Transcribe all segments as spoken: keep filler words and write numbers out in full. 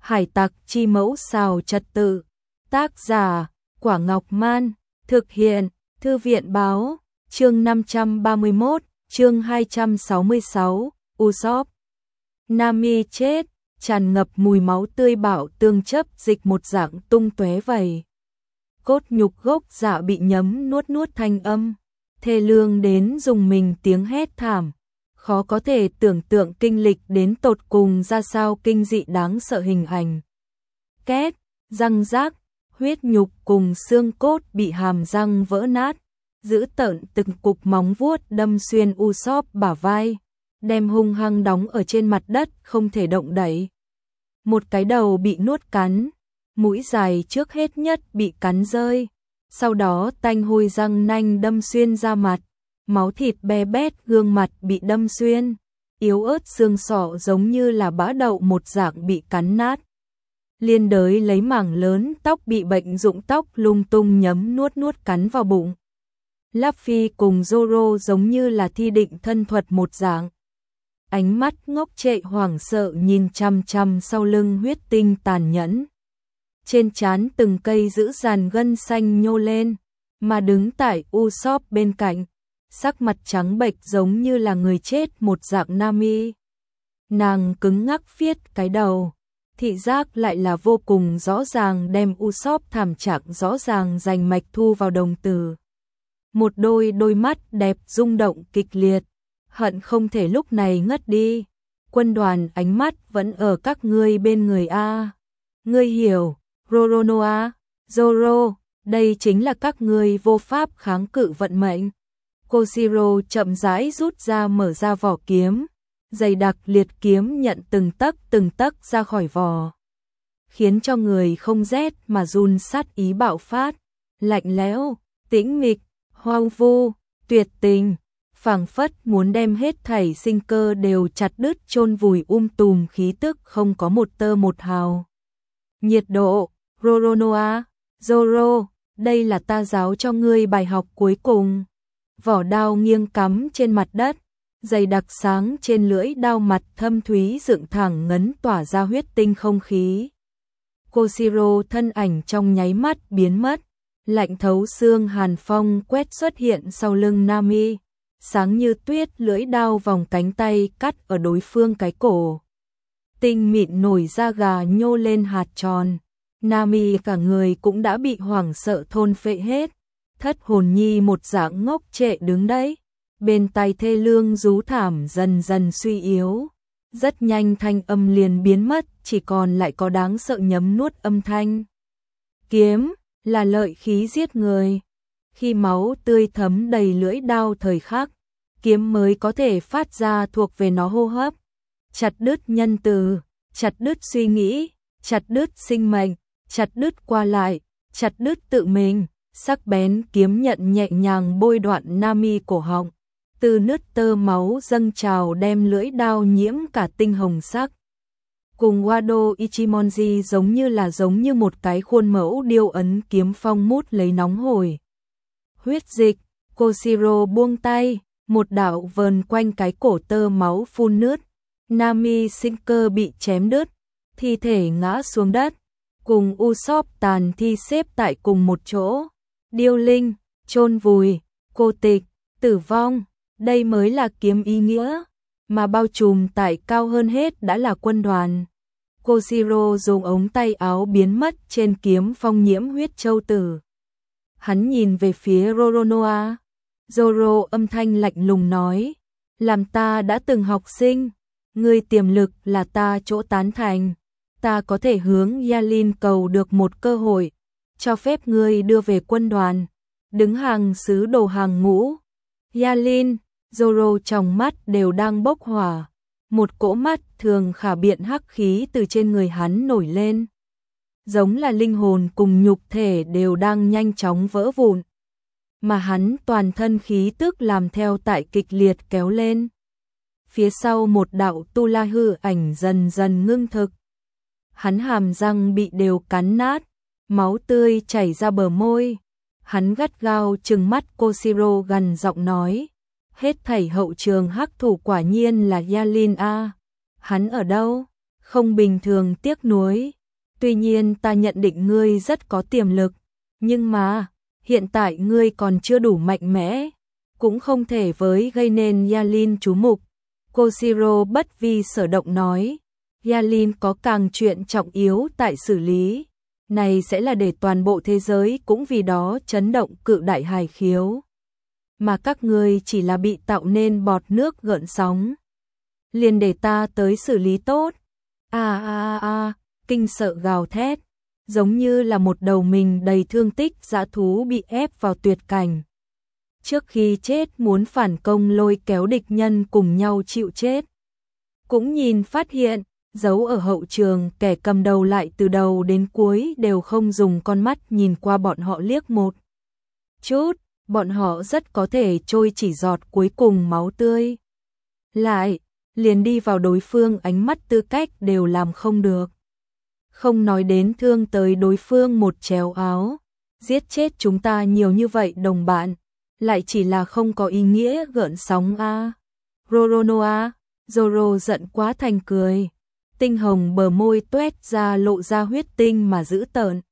Hải tặc chi mẫu xào trật tự. Tác giả, Quả Ngọc Man. Thực hiện, Thư viện báo. Chương năm trăm ba mươi mốt, chương hai trăm sáu mươi sáu, Usopp. Nami chết, tràn ngập mùi máu tươi bạo tương chấp dịch một dạng tung tóe vẩy. Cốt nhục gốc dạ bị nhấm nuốt nuốt thanh âm, thê lương đến dùng mình tiếng hét thảm. Khó có thể tưởng tượng kinh lịch đến tột cùng ra sao, kinh dị đáng sợ hình ảnh. Két, răng rác, huyết nhục cùng xương cốt bị hàm răng vỡ nát, giữ tợn từng cục móng vuốt đâm xuyên Usopp bả vai, đem hung hăng đóng ở trên mặt đất không thể động đậy. Một cái đầu bị nuốt cắn, mũi dài trước hết nhất bị cắn rơi, sau đó tanh hôi răng nanh đâm xuyên da mặt, máu thịt be bét gương mặt bị đâm xuyên, yếu ớt xương sọ giống như là bã đậu một dạng bị cắn nát. Liên đới lấy mảng lớn tóc bị bệnh rụng tóc lung tung nhấm nuốt nuốt cắn vào bụng. Luffy cùng Zoro giống như là thi định thân thuật một dạng. Ánh mắt ngốc trệ hoảng sợ nhìn chằm chằm sau lưng huyết tinh tàn nhẫn. Trên trán từng cây giữ dàn gân xanh nhô lên, mà đứng tại Usopp bên cạnh, sắc mặt trắng bệch giống như là người chết một dạng Nami. Nàng cứng ngắc viết cái đầu, thị giác lại là vô cùng rõ ràng, đem Usopp thảm trạng rõ ràng rành mạch thu vào đồng tử. Một đôi đôi mắt đẹp rung động kịch liệt, hận không thể lúc này ngất đi. Quân đoàn ánh mắt vẫn ở các ngươi bên người a. Ngươi hiểu, Roronoa, Zoro, đây chính là các ngươi vô pháp kháng cự vận mệnh. Koshiro chậm rãi rút ra mở ra vỏ kiếm, dày đặc liệt kiếm nhận từng tấc từng tấc ra khỏi vỏ, khiến cho người không rét mà run, sát ý bạo phát, lạnh lẽo, tĩnh mịch, hoang vu, tuyệt tình, phảng phất muốn đem hết thảy sinh cơ đều chặt đứt chôn vùi, um tùm khí tức không có một tơ một hào. Nhiệt độ, Roronoa, Zoro, đây là ta giáo cho ngươi bài học cuối cùng. Vỏ đao nghiêng cắm trên mặt đất, dày đặc sáng trên lưỡi đao mặt thâm thúy dựng thẳng ngấn tỏa ra huyết tinh không khí. Koshiro thân ảnh trong nháy mắt biến mất, lạnh thấu xương hàn phong quét xuất hiện sau lưng Nami, sáng như tuyết lưỡi đao vòng cánh tay cắt ở đối phương cái cổ. Tinh mịn nổi da gà nhô lên hạt tròn, Nami cả người cũng đã bị hoảng sợ thôn phệ hết. Thất hồn nhi một dạng ngốc trệ đứng đấy, bên tai thê lương rú thảm dần dần suy yếu. Rất nhanh thanh âm liền biến mất, chỉ còn lại có đáng sợ nhấm nuốt âm thanh. Kiếm là lợi khí giết người. Khi máu tươi thấm đầy lưỡi đao thời khắc, kiếm mới có thể phát ra thuộc về nó hô hấp. Chặt đứt nhân từ, chặt đứt suy nghĩ, chặt đứt sinh mệnh, chặt đứt qua lại, chặt đứt tự mình. Sắc bén kiếm nhận nhẹ nhàng bôi đoạn Nami cổ họng, từ nứt tơ máu dâng trào đem lưỡi đao nhiễm cả tinh hồng sắc. Cùng Wado Ichimonji giống như là giống như một cái khuôn mẫu điêu ấn kiếm phong mút lấy nóng hổi. Huyết dịch, Koshiro buông tay, một đạo vờn quanh cái cổ tơ máu phun nứt, Nami sinh cơ bị chém đứt, thi thể ngã xuống đất, cùng Usopp tàn thi xếp tại cùng một chỗ. Điêu linh, chôn vùi, cô tịch, tử vong, đây mới là kiếm ý nghĩa, mà bao trùm tại cao hơn hết đã là quân đoàn. Koshiro dùng ống tay áo biến mất trên kiếm phong nhiễm huyết châu tử. Hắn nhìn về phía Roronoa, Zoro âm thanh lạnh lùng nói, làm ta đã từng học sinh, ngươi tiềm lực là ta chỗ tán thành, ta có thể hướng Yalin cầu được một cơ hội, cho phép ngươi đưa về quân đoàn, đứng hàng sứ đồ hàng ngũ. Yalin, Zoro trong mắt đều đang bốc hỏa, một cỗ mắt thường khả biện hắc khí từ trên người hắn nổi lên, giống là linh hồn cùng nhục thể đều đang nhanh chóng vỡ vụn, mà hắn toàn thân khí tức làm theo tại kịch liệt kéo lên. Phía sau một đạo tu la hư ảnh dần dần ngưng thực, hắn hàm răng bị đều cắn nát, máu tươi chảy ra bờ môi. Hắn gắt gao trừng mắt Koshiro gần giọng nói, hết thảy hậu trường hắc thủ quả nhiên là Yalin a. Hắn ở đâu? Không bình thường tiếc nuối, Tuy nhiên ta nhận định ngươi rất có tiềm lực, nhưng mà, hiện tại ngươi còn chưa đủ mạnh mẽ, cũng không thể với gây nên Yalin chú mục. Koshiro bất vi sở động nói, Yalin có càng chuyện trọng yếu tại xử lý, này sẽ là để toàn bộ thế giới cũng vì đó chấn động cự đại hài khiếu. Mà các ngươi chỉ là bị tạo nên bọt nước gợn sóng. Liền để ta tới xử lý tốt. A a a, kinh sợ gào thét, giống như là một đầu mình đầy thương tích dã thú bị ép vào tuyệt cảnh. Trước khi chết muốn phản công lôi kéo địch nhân cùng nhau chịu chết. Cũng nhìn phát hiện, giấu ở hậu trường kẻ cầm đầu lại từ đầu đến cuối đều không dùng con mắt nhìn qua bọn họ liếc một chút, bọn họ rất có thể trôi chỉ giọt cuối cùng máu tươi. Lại, liền đi vào đối phương ánh mắt tư cách đều làm không được. Không nói đến thương tới đối phương một chéo áo, giết chết chúng ta nhiều như vậy đồng bạn, lại chỉ là không có ý nghĩa gợn sóng a. À. Roronoa, Zoro giận quá thành cười. Tinh hồng bờ môi tuét ra lộ ra huyết tinh mà dữ tợn.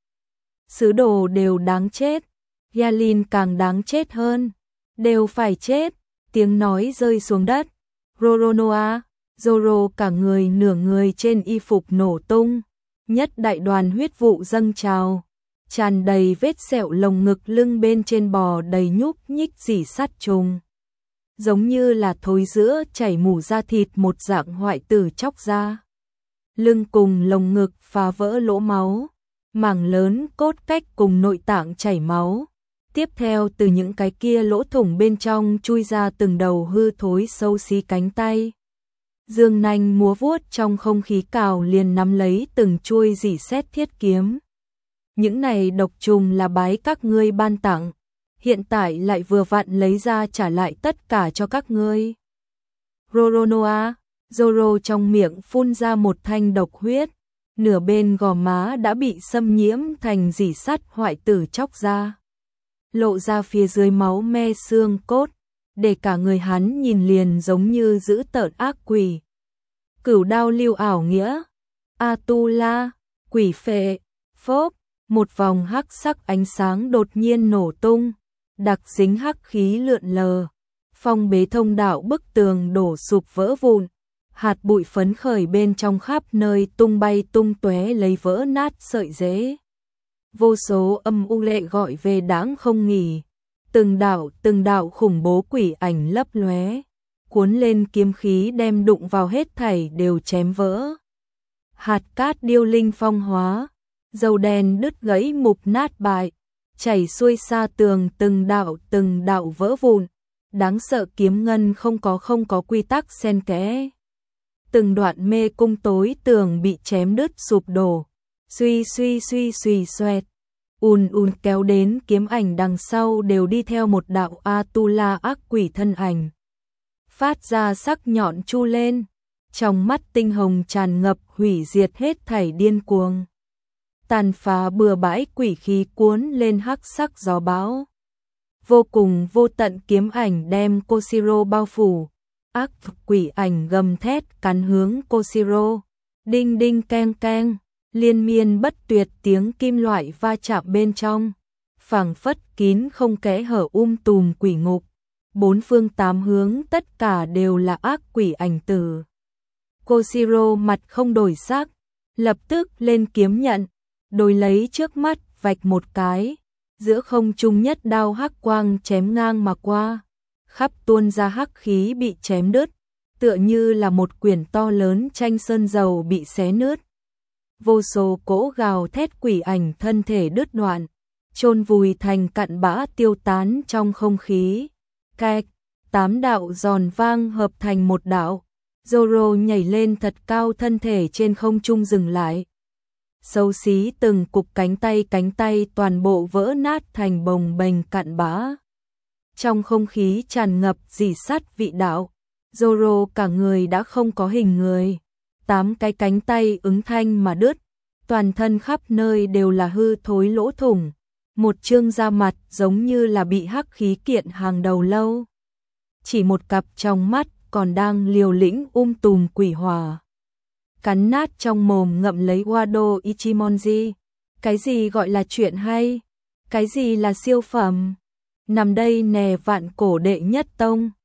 Sứ đồ đều đáng chết, Yalin càng đáng chết hơn, đều phải chết, tiếng nói rơi xuống đất. Roronoa, Zoro cả người nửa người trên y phục nổ tung, nhất đại đoàn huyết vụ dâng trào, tràn đầy vết sẹo lồng ngực lưng bên trên bò đầy nhúc nhích rỉ sắt trùng. Giống như là thối giữa chảy mủ da thịt một dạng hoại tử chóc ra. Lưng cùng lồng ngực phá vỡ lỗ máu, mảng lớn cốt cách cùng nội tạng chảy máu. Tiếp theo từ những cái kia lỗ thủng bên trong chui ra từng đầu hư thối xấu xí cánh tay. Dương nanh múa vuốt trong không khí cào liền nắm lấy từng chuôi rỉ sét thiết kiếm. Những này độc trùng là bái các ngươi ban tặng, hiện tại lại vừa vặn lấy ra trả lại tất cả cho các ngươi. Roronoa, Zoro trong miệng phun ra một thanh độc huyết, nửa bên gò má đã bị xâm nhiễm thành rỉ sắt hoại tử chóc ra. Lộ ra phía dưới máu me xương cốt, để cả người hắn nhìn liền giống như dữ tợn ác quỷ. Cửu đao lưu ảo nghĩa, Atula, quỷ phệ, phốp, một vòng hắc sắc ánh sáng đột nhiên nổ tung, đặc dính hắc khí lượn lờ, phong bế thông đạo bức tường đổ sụp vỡ vụn, hạt bụi phấn khởi bên trong khắp nơi tung bay tung tóe lấy vỡ nát sợi rễ. Vô số âm u lệ gọi về đáng không nghỉ, từng đạo từng đạo khủng bố quỷ ảnh lấp lóe, cuốn lên kiếm khí đem đụng vào hết thảy đều chém vỡ. Hạt cát điêu linh phong hóa, dầu đèn đứt gãy mục nát bại, chảy xuôi xa tường từng đạo từng đạo vỡ vụn, đáng sợ kiếm ngân không có không có quy tắc xen kẽ. Từng đoạn mê cung tối tường bị chém đứt sụp đổ, suy suy suy suy xoẹt, ùn ùn kéo đến kiếm ảnh đằng sau đều đi theo một đạo Atula ác quỷ thân ảnh. Phát ra sắc nhọn chu lên, trong mắt tinh hồng tràn ngập hủy diệt hết thảy điên cuồng. Tàn phá bừa bãi quỷ khí cuốn lên hắc sắc gió bão. Vô cùng vô tận kiếm ảnh đem Koshiro bao phủ. Ác quỷ ảnh gầm thét cắn hướng Koshiro. Đinh đinh keng keng, liên miên bất tuyệt tiếng kim loại va chạm bên trong. Phảng phất kín không kẽ hở um tùm quỷ ngục. Bốn phương tám hướng tất cả đều là ác quỷ ảnh tử. Koshiro mặt không đổi sắc, lập tức lên kiếm nhận, đối lấy trước mắt vạch một cái, giữa không trung nhất đao hắc quang chém ngang mà qua, khắp tuôn ra hắc khí bị chém đứt, tựa như là một quyển to lớn tranh sơn dầu bị xé nứt. Vô số cỗ gào thét quỷ ảnh thân thể đứt đoạn, chôn vùi thành cặn bã tiêu tán trong không khí. Cạch, tám đạo giòn vang hợp thành một đạo. Zoro nhảy lên thật cao, thân thể trên không trung dừng lại. Xấu xí từng cục cánh tay cánh tay toàn bộ vỡ nát thành bồng bềnh cặn bã. Trong không khí tràn ngập rỉ sắt vị đạo, Zoro cả người đã không có hình người. Tám cái cánh tay ứng thanh mà đứt, toàn thân khắp nơi đều là hư thối lỗ thủng. Một trương da mặt giống như là bị hắc khí kiện hàng đầu lâu. Chỉ một cặp trong mắt còn đang liều lĩnh um tùm quỷ hỏa. cắn nát trong mồm ngậm lấy Wado Ichimonji. Cái gì gọi là chuyện hay? Cái gì là siêu phẩm? Nằm đây nè vạn cổ đệ nhất tông.